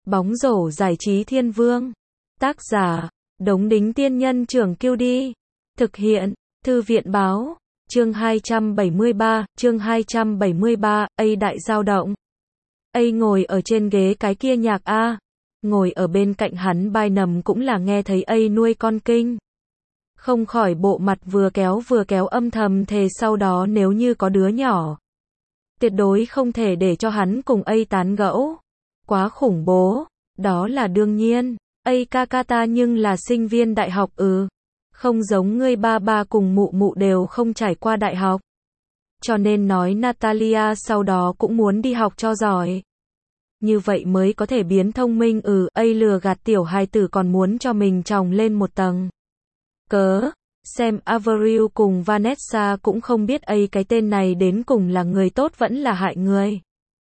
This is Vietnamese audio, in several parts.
Bóng rổ giải trí thiên vương. Tác giả, Đống Đính Tiên Nhân Trưởng Kiêu Đi. Thực hiện, Thư viện Báo. Chương 273, A đại dao động. A ngồi ở trên ghế cái kia nhạc A. Ngồi ở bên cạnh hắn Bynum cũng là nghe thấy A nuôi con kinh. Không khỏi bộ mặt vừa kéo âm thầm thề sau đó nếu như có đứa nhỏ. Tuyệt đối không thể để cho hắn cùng A tán gẫu. Quá khủng bố, đó là đương nhiên. A ca ta nhưng là sinh viên đại học không giống ngươi ba cùng mụ đều không trải qua đại học. Cho nên nói Natalia sau đó cũng muốn đi học cho giỏi. Như vậy mới có thể biến thông minh A lừa gạt tiểu hài tử còn muốn cho mình tròng lên một tầng. Xem Avril cùng Vanessa cũng không biết A cái tên này đến cùng là người tốt vẫn là hại người.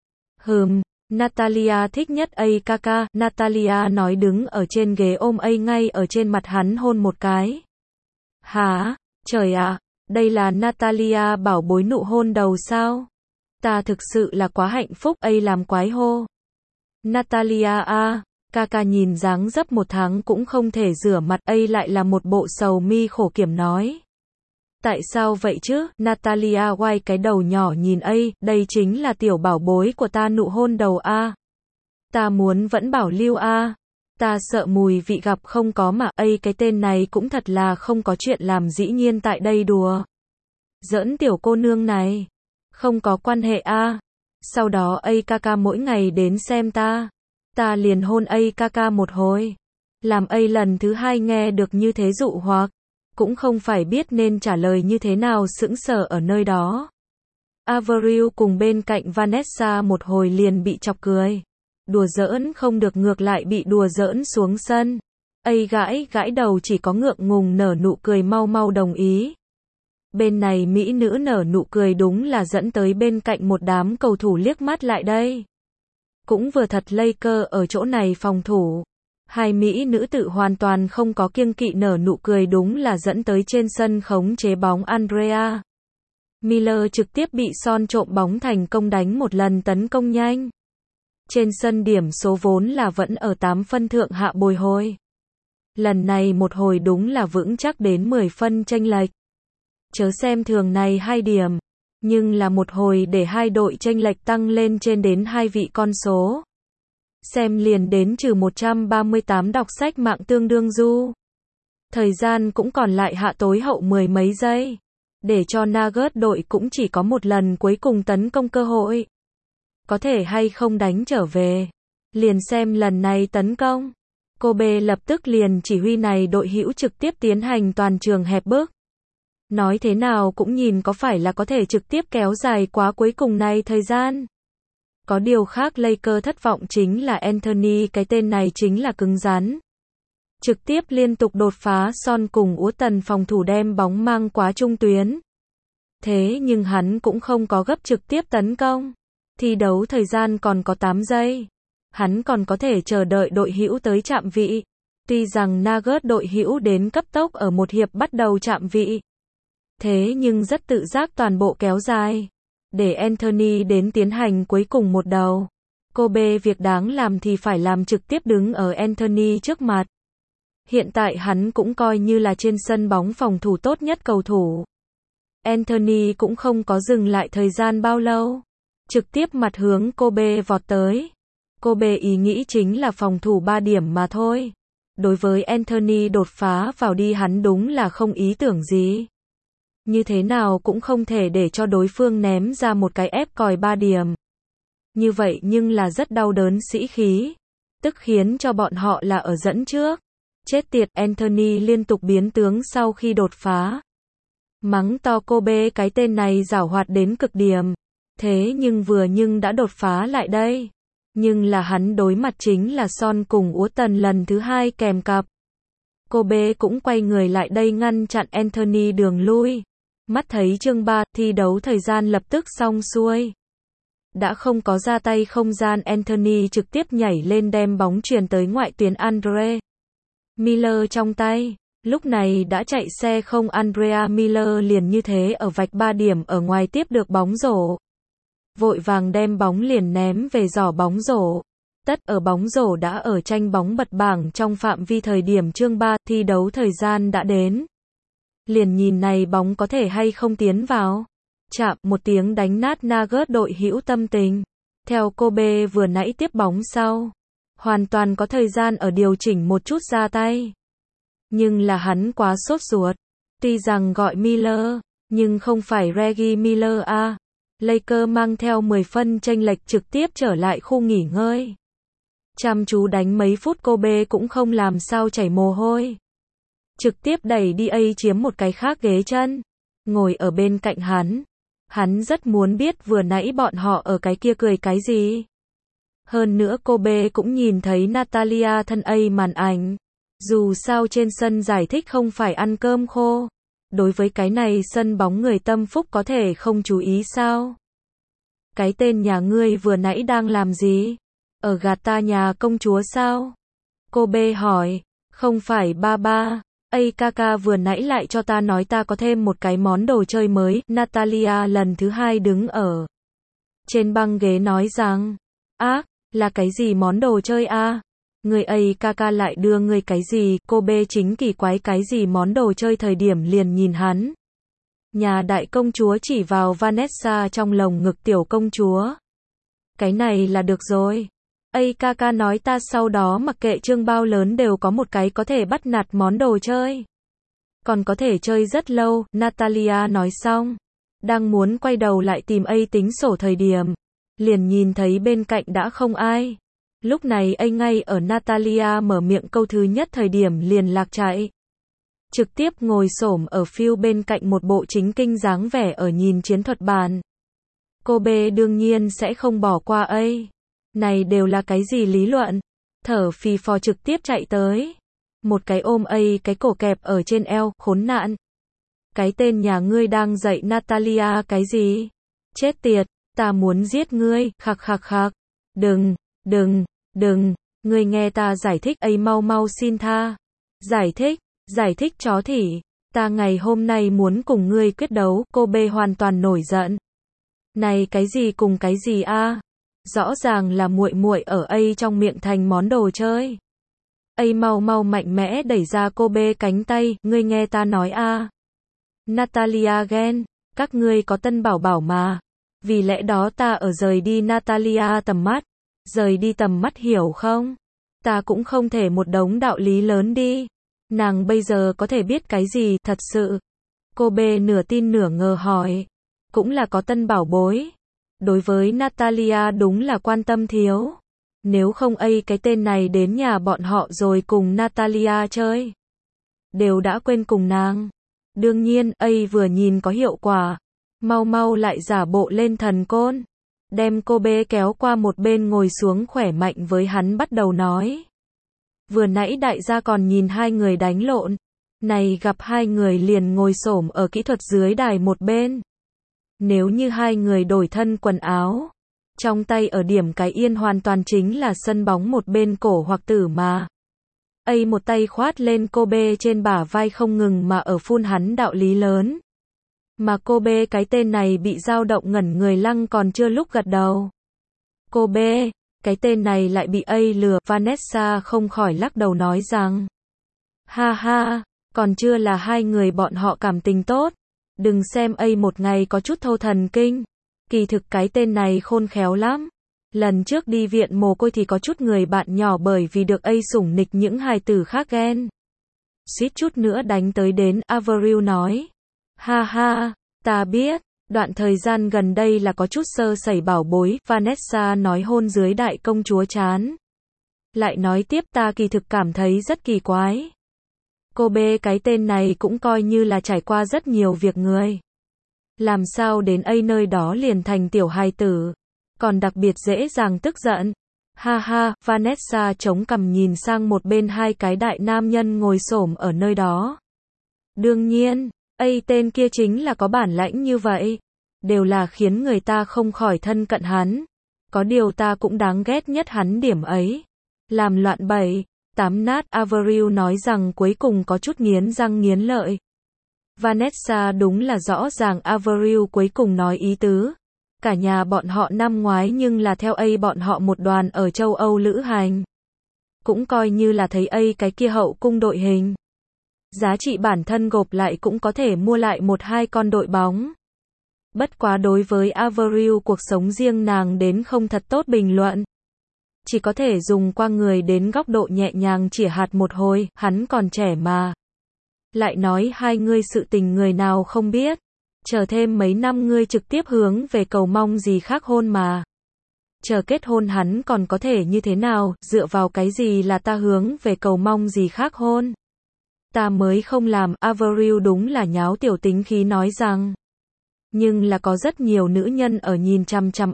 Natalia thích nhất A ca. Natalia nói đứng ở trên ghế ôm A ngay ở trên mặt hắn hôn một cái. Hả? Trời ạ, đây là Natalia bảo bối nụ hôn đầu sao? Ta thực sự là quá hạnh phúc. A làm quái hô. Natalia ca nhìn dáng dấp 1 tháng cũng không thể rửa mặt. A lại là một bộ sầu mi khổ kiểm nói. Tại sao vậy chứ? Natalia quay cái đầu nhỏ nhìn A, đây chính là tiểu bảo bối của ta nụ hôn đầu A. Ta muốn vẫn bảo lưu A. Ta sợ mùi vị gặp không có mà A cái tên này cũng thật là không có chuyện làm dĩ nhiên tại đây đùa. Giỡn tiểu cô nương này. Không có quan hệ A. Sau đó A ca mỗi ngày đến xem ta. Ta liền hôn A ca một hồi. Làm A lần thứ 2 nghe được như thế dụ hoặc. Cũng không phải biết nên trả lời như thế nào sững sờ ở nơi đó. Avril cùng bên cạnh Vanessa một hồi liền bị chọc cười. Đùa giỡn không được ngược lại bị đùa giỡn xuống sân. A gãi đầu chỉ có ngượng ngùng nở nụ cười mau đồng ý. Bên này mỹ nữ nở nụ cười đúng là dẫn tới bên cạnh một đám cầu thủ liếc mắt lại đây. Cũng vừa thật Lakers ở chỗ này phòng thủ. Hai mỹ nữ tự hoàn toàn không có kiêng kỵ nở nụ cười đúng là dẫn tới trên sân khống chế bóng Andrea Miller trực tiếp bị Son trộm bóng thành công đánh một lần tấn công nhanh. Trên sân điểm số vốn là vẫn ở 8 phân thượng hạ bồi hồi. Lần này một hồi đúng là vững chắc đến 10 phân chênh lệch. Chớ xem thường này 2 điểm, nhưng là một hồi để hai đội chênh lệch tăng lên trên đến 2 vị con số. Xem liền đến trừ 138 đọc sách mạng tương đương du. Thời gian cũng còn lại hạ tối hậu 10 mấy giây. Để cho Nuggets đội cũng chỉ có một lần cuối cùng tấn công cơ hội. Có thể hay không đánh trở về. Liền xem lần này tấn công. Kobe lập tức liền chỉ huy này đội hữu trực tiếp tiến hành toàn trường hẹp bước. Nói thế nào cũng nhìn có phải là có thể trực tiếp kéo dài quá cuối cùng này thời gian. Có điều khác Lakers thất vọng chính là Anthony cái tên này chính là cứng rắn. Trực tiếp liên tục đột phá Son cùng Úa Tần phòng thủ đem bóng mang quá trung tuyến. Thế nhưng hắn cũng không có gấp trực tiếp tấn công. Thi đấu thời gian còn có 8 giây. Hắn còn có thể chờ đợi đội hữu tới chạm vị. Tuy rằng Nuggets đội hữu đến cấp tốc ở một hiệp bắt đầu chạm vị. Thế nhưng rất tự giác toàn bộ kéo dài. Để Anthony đến tiến hành cuối cùng một đầu. Kobe việc đáng làm thì phải làm trực tiếp đứng ở Anthony trước mặt. Hiện tại hắn cũng coi như là trên sân bóng phòng thủ tốt nhất cầu thủ. Anthony cũng không có dừng lại thời gian bao lâu. Trực tiếp mặt hướng Kobe vọt tới. Kobe ý nghĩ chính là phòng thủ 3 điểm mà thôi. Đối với Anthony đột phá vào đi hắn đúng là không ý tưởng gì. Như thế nào cũng không thể để cho đối phương ném ra một cái ép còi 3 điểm. Như vậy nhưng là rất đau đớn sĩ khí. Tức khiến cho bọn họ là ở dẫn trước. Chết tiệt, Anthony liên tục biến tướng sau khi đột phá. Mắng to Kobe cái tên này giảo hoạt đến cực điểm. Thế nhưng đã đột phá lại đây. Nhưng là hắn đối mặt chính là Son cùng Úa Tần lần thứ 2 kèm cặp. Kobe cũng quay người lại đây ngăn chặn Anthony đường lui. Mắt thấy chương 3, thi đấu thời gian lập tức xong xuôi. Đã không có ra tay không gian Anthony trực tiếp nhảy lên đem bóng truyền tới ngoại tuyến Andre Miller trong tay. Lúc này đã chạy xe không Andrea Miller liền như thế ở vạch 3 điểm ở ngoài tiếp được bóng rổ. Vội vàng đem bóng liền ném về giỏ bóng rổ. Tất ở bóng rổ đã ở tranh bóng bật bảng trong phạm vi thời điểm chương 3, thi đấu thời gian đã đến. Liền nhìn này bóng có thể hay không tiến vào. Chạm, một tiếng đánh nát Nuggets đội hữu tâm tình. Theo Kobe vừa nãy tiếp bóng sau, hoàn toàn có thời gian ở điều chỉnh một chút ra tay. Nhưng là hắn quá sốt ruột. Tuy rằng gọi Miller, nhưng không phải Reggie Miller a. Lakers mang theo 10 phân chênh lệch trực tiếp trở lại khu nghỉ ngơi. Chăm chú đánh mấy phút Kobe cũng không làm sao chảy mồ hôi. Trực tiếp đẩy đi A chiếm một cái khác ghế chân. Ngồi ở bên cạnh hắn. Hắn rất muốn biết vừa nãy bọn họ ở cái kia cười cái gì. Hơn nữa Kobe cũng nhìn thấy Natalia thân A màn ảnh. Dù sao trên sân giải thích không phải ăn cơm khô. Đối với cái này sân bóng người tâm phúc có thể không chú ý sao? Cái tên nhà ngươi vừa nãy đang làm gì? Ở gạt ta nhà công chúa sao? Kobe hỏi. Không phải ba ba. Kaka vừa nãy lại cho ta nói ta có thêm một cái món đồ chơi mới. Natalia lần thứ hai đứng ở trên băng ghế nói rằng. Là cái gì món đồ chơi a? Người Kaka lại đưa người cái gì? Kobe chính kỳ quái cái gì món đồ chơi thời điểm liền nhìn hắn. Nhà đại công chúa chỉ vào Vanessa trong lồng ngực tiểu công chúa. Cái này là được rồi. Kaka nói ta sau đó mặc kệ chương bao lớn đều có một cái có thể bắt nạt món đồ chơi. Còn có thể chơi rất lâu, Natalia nói xong. Đang muốn quay đầu lại tìm tính sổ thời điểm. Liền nhìn thấy bên cạnh đã không ai. Lúc này ngay ở Natalia mở miệng câu thứ nhất thời điểm liền lạc chạy. Trực tiếp ngồi xổm ở phiêu bên cạnh một bộ chính kinh dáng vẻ ở nhìn chiến thuật bàn. Kobe đương nhiên sẽ không bỏ qua này đều là cái gì lý luận. Thở phì phò trực tiếp chạy tới. Một cái ôm cái cổ kẹp ở trên eo, khốn nạn. Cái tên nhà ngươi đang dạy Natalia cái gì? Chết tiệt, ta muốn giết ngươi, khạc khạc khạc. Đừng, ngươi nghe ta giải thích mau mau xin tha. Giải thích chó thỉ, ta ngày hôm nay muốn cùng ngươi quyết đấu, Kobe hoàn toàn nổi giận. Này cái gì cùng cái gì a? Rõ ràng là muội muội ở trong miệng thành món đồ chơi. Mau mau mạnh mẽ đẩy ra Kobe cánh tay, ngươi nghe ta nói a. Natalia ghen, các ngươi có tân bảo bảo mà. Vì lẽ đó ta ở rời đi Natalia tầm mắt. Rời đi tầm mắt hiểu không? Ta cũng không thể một đống đạo lý lớn đi. Nàng bây giờ có thể biết cái gì thật sự? Kobe nửa tin nửa ngờ hỏi. Cũng là có tân bảo bối. Đối với Natalia đúng là quan tâm thiếu. Nếu không cái tên này đến nhà bọn họ rồi cùng Natalia chơi. Đều đã quên cùng nàng. Đương nhiên vừa nhìn có hiệu quả. Mau mau lại giả bộ lên thần côn. Đem Kobe kéo qua một bên ngồi xuống khỏe mạnh với hắn bắt đầu nói. Vừa nãy đại gia còn nhìn hai người đánh lộn. Này gặp hai người liền ngồi xổm ở kỹ thuật dưới đài một bên. Nếu như hai người đổi thân quần áo. Trong tay ở điểm cái yên hoàn toàn chính là sân bóng một bên cổ hoặc tử mà. Một tay khoát lên Kobe trên bả vai không ngừng mà ở phun hắn đạo lý lớn. Mà Kobe cái tên này bị dao động ngẩn người lăng còn chưa lúc gật đầu. Kobe, cái tên này lại bị lừa. Vanessa không khỏi lắc đầu nói rằng. Ha ha, còn chưa là hai người bọn họ cảm tình tốt. Đừng xem một ngày có chút thâu thần kinh. Kỳ thực cái tên này khôn khéo lắm. Lần trước đi viện mồ côi thì có chút người bạn nhỏ bởi vì được sủng nịch những hài tử khác ghen. Suýt chút nữa đánh tới đến, Avril nói. Ha ha, ta biết, đoạn thời gian gần đây là có chút sơ sẩy bảo bối, Vanessa nói hôn dưới đại công chúa chán. Lại nói tiếp ta kỳ thực cảm thấy rất kỳ quái. Kobe cái tên này cũng coi như là trải qua rất nhiều việc người. Làm sao đến nơi đó liền thành tiểu hài tử, còn đặc biệt dễ dàng tức giận. Ha ha, Vanessa chống cằm nhìn sang một bên hai cái đại nam nhân ngồi xổm ở nơi đó. Đương nhiên, tên kia chính là có bản lãnh như vậy. Đều là khiến người ta không khỏi thân cận hắn. Có điều ta cũng đáng ghét nhất hắn điểm ấy. Làm loạn bậy, tám nát. Avril nói rằng cuối cùng có chút nghiến răng nghiến lợi. Vanessa đúng là rõ ràng Avril cuối cùng nói ý tứ. Cả nhà bọn họ năm ngoái nhưng là theo bọn họ một đoàn ở châu Âu lữ hành. Cũng coi như là thấy cái kia hậu cung đội hình. Giá trị bản thân gộp lại cũng có thể mua lại 1-2 con đội bóng. Bất quá đối với Avril cuộc sống riêng nàng đến không thật tốt bình luận. Chỉ có thể dùng qua người đến góc độ nhẹ nhàng chĩa hạt một hồi, hắn còn trẻ mà. Lại nói hai ngươi sự tình người nào không biết. Chờ thêm mấy năm ngươi trực tiếp hướng về cầu mong gì khác hôn mà. Chờ kết hôn hắn còn có thể như thế nào, dựa vào cái gì là ta hướng về cầu mong gì khác hôn. Ta mới không làm, Avril đúng là nháo tiểu tính khí nói rằng. Nhưng là có rất nhiều nữ nhân ở nhìn chằm chằm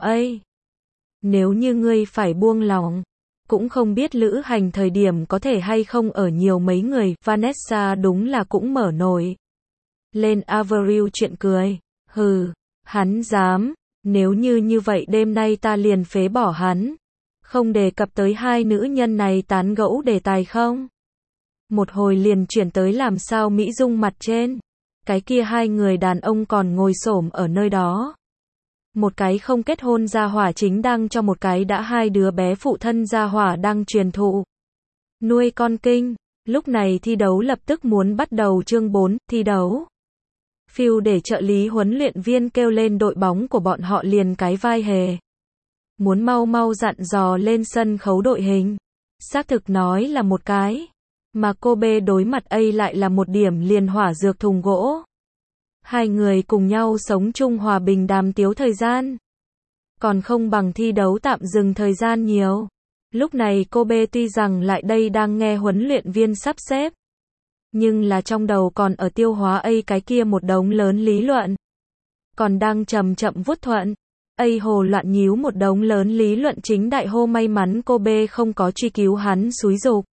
Nếu như ngươi phải buông lòng, cũng không biết lữ hành thời điểm có thể hay không ở nhiều mấy người, Vanessa đúng là cũng mở nổi. Lên Avril chuyện cười, hừ, hắn dám, nếu như vậy đêm nay ta liền phế bỏ hắn. Không đề cập tới hai nữ nhân này tán gẫu đề tài không? Một hồi liền chuyển tới làm sao Mỹ Dung mặt trên. Cái kia hai người đàn ông còn ngồi xổm ở nơi đó. Một cái không kết hôn gia hỏa chính đang cho một cái đã 2 đứa bé phụ thân gia hỏa đang truyền thụ. Nuôi con kinh. Lúc này thi đấu lập tức muốn bắt đầu chương 4, thi đấu. Phil để trợ lý huấn luyện viên kêu lên đội bóng của bọn họ liền cái vai hề. Muốn mau mau dặn dò lên sân khấu đội hình. Xác thực nói là một cái. Mà cô B đối mặt lại là một điểm liền hỏa dược thùng gỗ. Hai người cùng nhau sống chung hòa bình đàm tiếu thời gian. Còn không bằng thi đấu tạm dừng thời gian nhiều. Lúc này cô B tuy rằng lại đây đang nghe huấn luyện viên sắp xếp. Nhưng là trong đầu còn ở tiêu hóa cái kia một đống lớn lý luận. Còn đang chậm chậm vuốt thuận. Hồ loạn nhíu một đống lớn lý luận chính đại hô may mắn cô B không có truy cứu hắn xúi giục.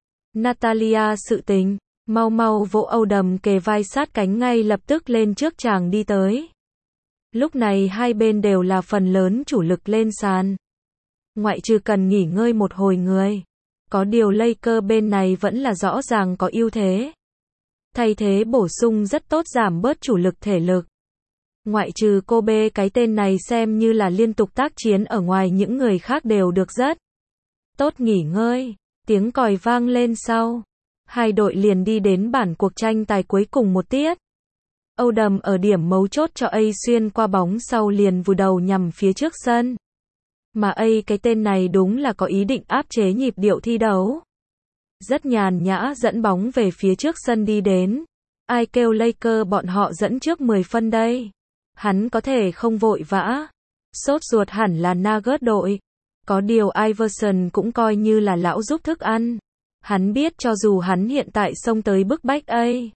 Natalia sự tình, mau mau vỗ Âu Đầm kề vai sát cánh ngay lập tức lên trước chàng đi tới. Lúc này hai bên đều là phần lớn chủ lực lên sàn. Ngoại trừ cần nghỉ ngơi một hồi người. Có điều Lakers bên này vẫn là rõ ràng có ưu thế. Thay thế bổ sung rất tốt giảm bớt chủ lực thể lực. Ngoại trừ cô B cái tên này xem như là liên tục tác chiến ở ngoài những người khác đều được rất tốt nghỉ ngơi. Tiếng còi vang lên sau. Hai đội liền đi đến bản cuộc tranh tài cuối cùng một tiết. Âu Đầm ở điểm mấu chốt cho xuyên qua bóng sau liền vùi đầu nhằm phía trước sân. Mà cái tên này đúng là có ý định áp chế nhịp điệu thi đấu. Rất nhàn nhã dẫn bóng về phía trước sân đi đến. Ai kêu Lakers bọn họ dẫn trước 10 phân đây. Hắn có thể không vội vã. Sốt ruột hẳn là Nuggets đội. Có điều Iverson cũng coi như là lão giúp thức ăn. Hắn biết cho dù hắn hiện tại xông tới bức bách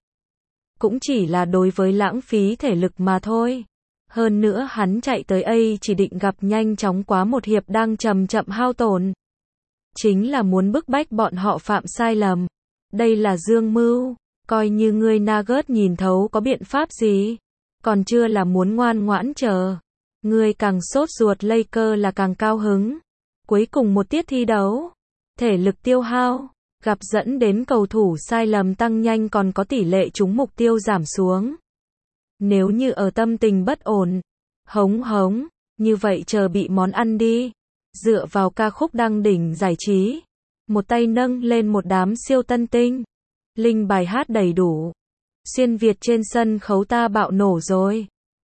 cũng chỉ là đối với lãng phí thể lực mà thôi. Hơn nữa hắn chạy tới chỉ định gặp nhanh chóng quá một hiệp đang chậm chậm hao tổn. Chính là muốn bức bách bọn họ phạm sai lầm. Đây là dương mưu. Coi như ngươi Nuggets nhìn thấu có biện pháp gì. Còn chưa là muốn ngoan ngoãn chờ. Ngươi càng sốt ruột Lakers là càng cao hứng. Cuối cùng một tiết thi đấu. Thể lực tiêu hao. Gặp dẫn đến cầu thủ sai lầm tăng nhanh còn có tỷ lệ trúng mục tiêu giảm xuống. Nếu như ở tâm tình bất ổn. Hống. Như vậy chờ bị món ăn đi. Dựa vào ca khúc đăng đỉnh giải trí. Một tay nâng lên một đám siêu tân tinh. Linh bài hát đầy đủ. Xuyên Việt trên sân khấu ta bạo nổ rồi.